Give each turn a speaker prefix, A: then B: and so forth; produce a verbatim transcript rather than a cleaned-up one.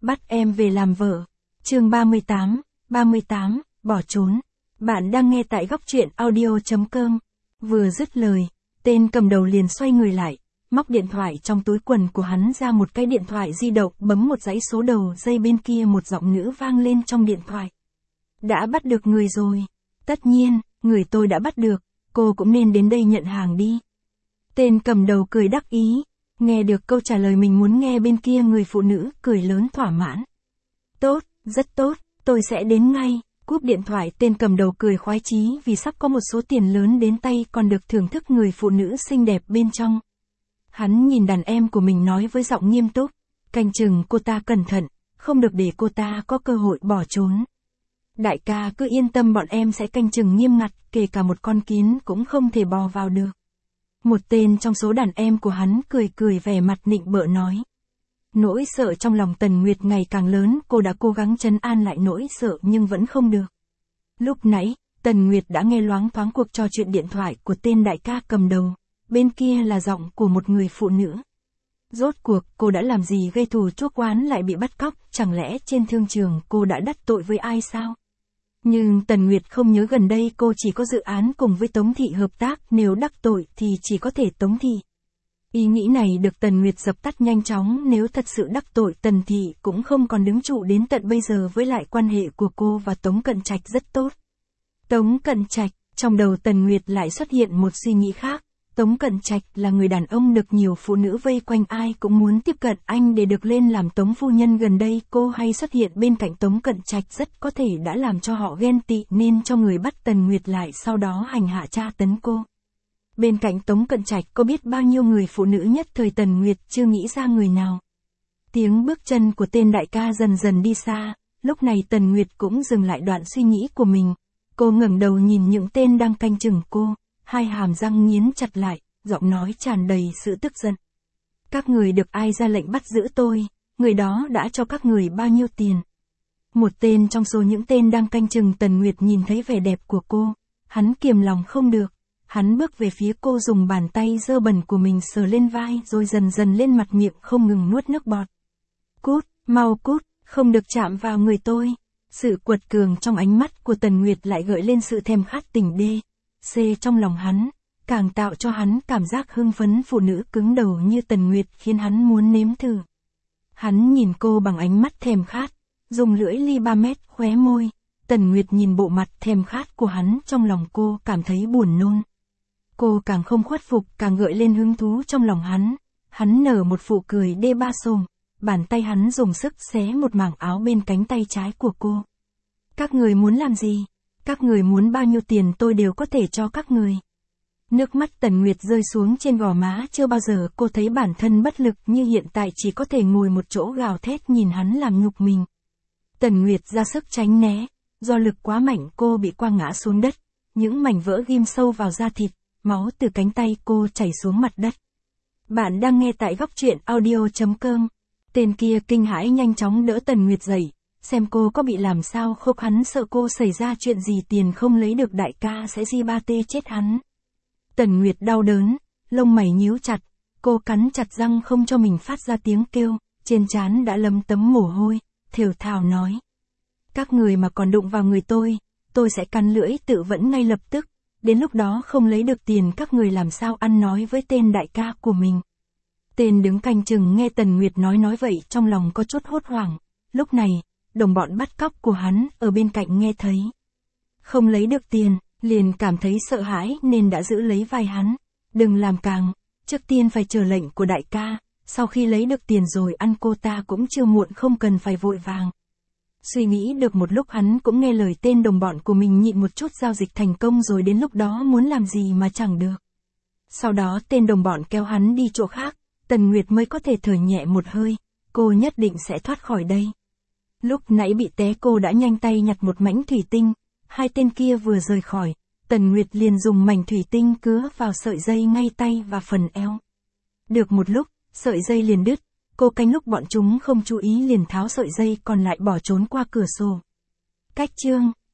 A: bắt em về làm vợ. Chương ba mươi tám, ba mươi tám, bỏ trốn. Bạn đang nghe tại góc truyện audio chấm com. Vừa dứt lời, tên cầm đầu liền xoay người lại, móc điện thoại trong túi quần của hắn ra một cái điện thoại di động, bấm một dãy số đầu dây, bên kia một giọng nữ vang lên trong điện thoại. Đã bắt được người rồi. Tất nhiên, người tôi đã bắt được, cô cũng nên đến đây nhận hàng đi. Tên cầm đầu cười đắc ý, nghe được câu trả lời mình muốn nghe, bên kia người phụ nữ cười lớn thỏa mãn. Tốt, rất tốt, tôi sẽ đến ngay. Cúp điện thoại, tên cầm đầu cười khoái chí vì sắp có một số tiền lớn đến tay, còn được thưởng thức người phụ nữ xinh đẹp bên trong. Hắn nhìn đàn em của mình nói với giọng nghiêm túc, canh chừng cô ta cẩn thận, không được để cô ta có cơ hội bỏ trốn. Đại ca cứ yên tâm, bọn em sẽ canh chừng nghiêm ngặt, kể cả một con kiến cũng không thể bò vào được. Một tên trong số đàn em của hắn cười cười vẻ mặt nịnh bợ nói. Nỗi sợ trong lòng Tần Nguyệt ngày càng lớn, cô đã cố gắng trấn an lại nỗi sợ nhưng vẫn không được. Lúc nãy, Tần Nguyệt đã nghe loáng thoáng cuộc trò chuyện điện thoại của tên đại ca cầm đầu, bên kia là giọng của một người phụ nữ. Rốt cuộc, cô đã làm gì gây thù chuốc oán lại bị bắt cóc, chẳng lẽ trên thương trường cô đã đắc tội với ai sao? Nhưng Tần Nguyệt không nhớ gần đây cô chỉ có dự án cùng với Tống Thị hợp tác, nếu đắc tội thì chỉ có thể Tống Thị. Ý nghĩ này được Tần Nguyệt dập tắt nhanh chóng, nếu thật sự đắc tội Tần Thị cũng không còn đứng trụ đến tận bây giờ, với lại quan hệ của cô và Tống Cận Trạch rất tốt. Tống Cận Trạch, trong đầu Tần Nguyệt lại xuất hiện một suy nghĩ khác. Tống Cận Trạch là người đàn ông được nhiều phụ nữ vây quanh, ai cũng muốn tiếp cận anh để được lên làm Tống phu nhân. Gần đây cô hay xuất hiện bên cạnh Tống Cận Trạch, rất có thể đã làm cho họ ghen tị nên cho người bắt Tần Nguyệt lại, sau đó hành hạ tra tấn cô. Bên cạnh Tống Cận Trạch có biết bao nhiêu người phụ nữ, nhất thời Tần Nguyệt chưa nghĩ ra người nào. Tiếng bước chân của tên đại ca dần dần đi xa, lúc này Tần Nguyệt cũng dừng lại đoạn suy nghĩ của mình. Cô ngẩng đầu nhìn những tên đang canh chừng cô, hai hàm răng nghiến chặt lại, giọng nói tràn đầy sự tức giận. Các người được ai ra lệnh bắt giữ tôi, người đó đã cho các người bao nhiêu tiền? Một tên trong số những tên đang canh chừng Tần Nguyệt nhìn thấy vẻ đẹp của cô, hắn kiềm lòng không được. Hắn bước về phía cô, dùng bàn tay dơ bẩn của mình sờ lên vai rồi dần dần lên mặt, miệng không ngừng nuốt nước bọt. Cút, mau cút, không được chạm vào người tôi. Sự quật cường trong ánh mắt của Tần Nguyệt lại gợi lên sự thèm khát tình đê xê trong lòng hắn, càng tạo cho hắn cảm giác hưng phấn. Phụ nữ cứng đầu như Tần Nguyệt khiến hắn muốn nếm thử. Hắn nhìn cô bằng ánh mắt thèm khát, dùng lưỡi li ba mét khóe môi. Tần Nguyệt nhìn bộ mặt thèm khát của hắn, trong lòng cô cảm thấy buồn nôn. Cô càng không khuất phục, càng gợi lên hứng thú trong lòng hắn. Hắn nở một nụ cười đê ba xồm, bàn tay hắn dùng sức xé một mảng áo bên cánh tay trái của cô. Các người muốn làm gì? Các người muốn bao nhiêu tiền tôi đều có thể cho các người. Nước mắt Tần Nguyệt rơi xuống trên gò má, chưa bao giờ cô thấy bản thân bất lực như hiện tại, chỉ có thể ngồi một chỗ gào thét nhìn hắn làm nhục mình. Tần Nguyệt ra sức tránh né, do lực quá mạnh cô bị quăng ngã xuống đất, những mảnh vỡ ghim sâu vào da thịt, máu từ cánh tay cô chảy xuống mặt đất. Bạn đang nghe tại góc truyện audio chấm com. Tên kia kinh hãi nhanh chóng đỡ Tần Nguyệt dậy, xem cô có bị làm sao không, hắn sợ cô xảy ra chuyện gì, tiền không lấy được đại ca sẽ di ba tê chết hắn. Tần Nguyệt đau đớn, lông mày nhíu chặt, cô cắn chặt răng không cho mình phát ra tiếng kêu, trên trán đã lấm tấm mồ hôi, thều thào nói. Các người mà còn đụng vào người tôi, tôi sẽ cắn lưỡi tự vẫn ngay lập tức, đến lúc đó không lấy được tiền các người làm sao ăn nói với tên đại ca của mình. Tên đứng canh chừng nghe Tần Nguyệt nói nói vậy trong lòng có chút hốt hoảng, lúc này, đồng bọn bắt cóc của hắn ở bên cạnh nghe thấy. Không lấy được tiền, liền cảm thấy sợ hãi nên đã giữ lấy vai hắn. Đừng làm càng, trước tiên phải chờ lệnh của đại ca, sau khi lấy được tiền rồi ăn cô ta cũng chưa muộn, không cần phải vội vàng. Suy nghĩ được một lúc hắn cũng nghe lời tên đồng bọn của mình, nhịn một chút, giao dịch thành công rồi đến lúc đó muốn làm gì mà chẳng được. Sau đó tên đồng bọn kéo hắn đi chỗ khác, Tần Nguyệt mới có thể thở nhẹ một hơi, cô nhất định sẽ thoát khỏi đây. Lúc nãy bị té cô đã nhanh tay nhặt một mảnh thủy tinh, hai tên kia vừa rời khỏi, Tần Nguyệt liền dùng mảnh thủy tinh cứa vào sợi dây ngay tay và phần eo. Được một lúc, sợi dây liền đứt, cô canh lúc bọn chúng không chú ý liền tháo sợi dây còn lại bỏ trốn qua cửa sổ. Cách chương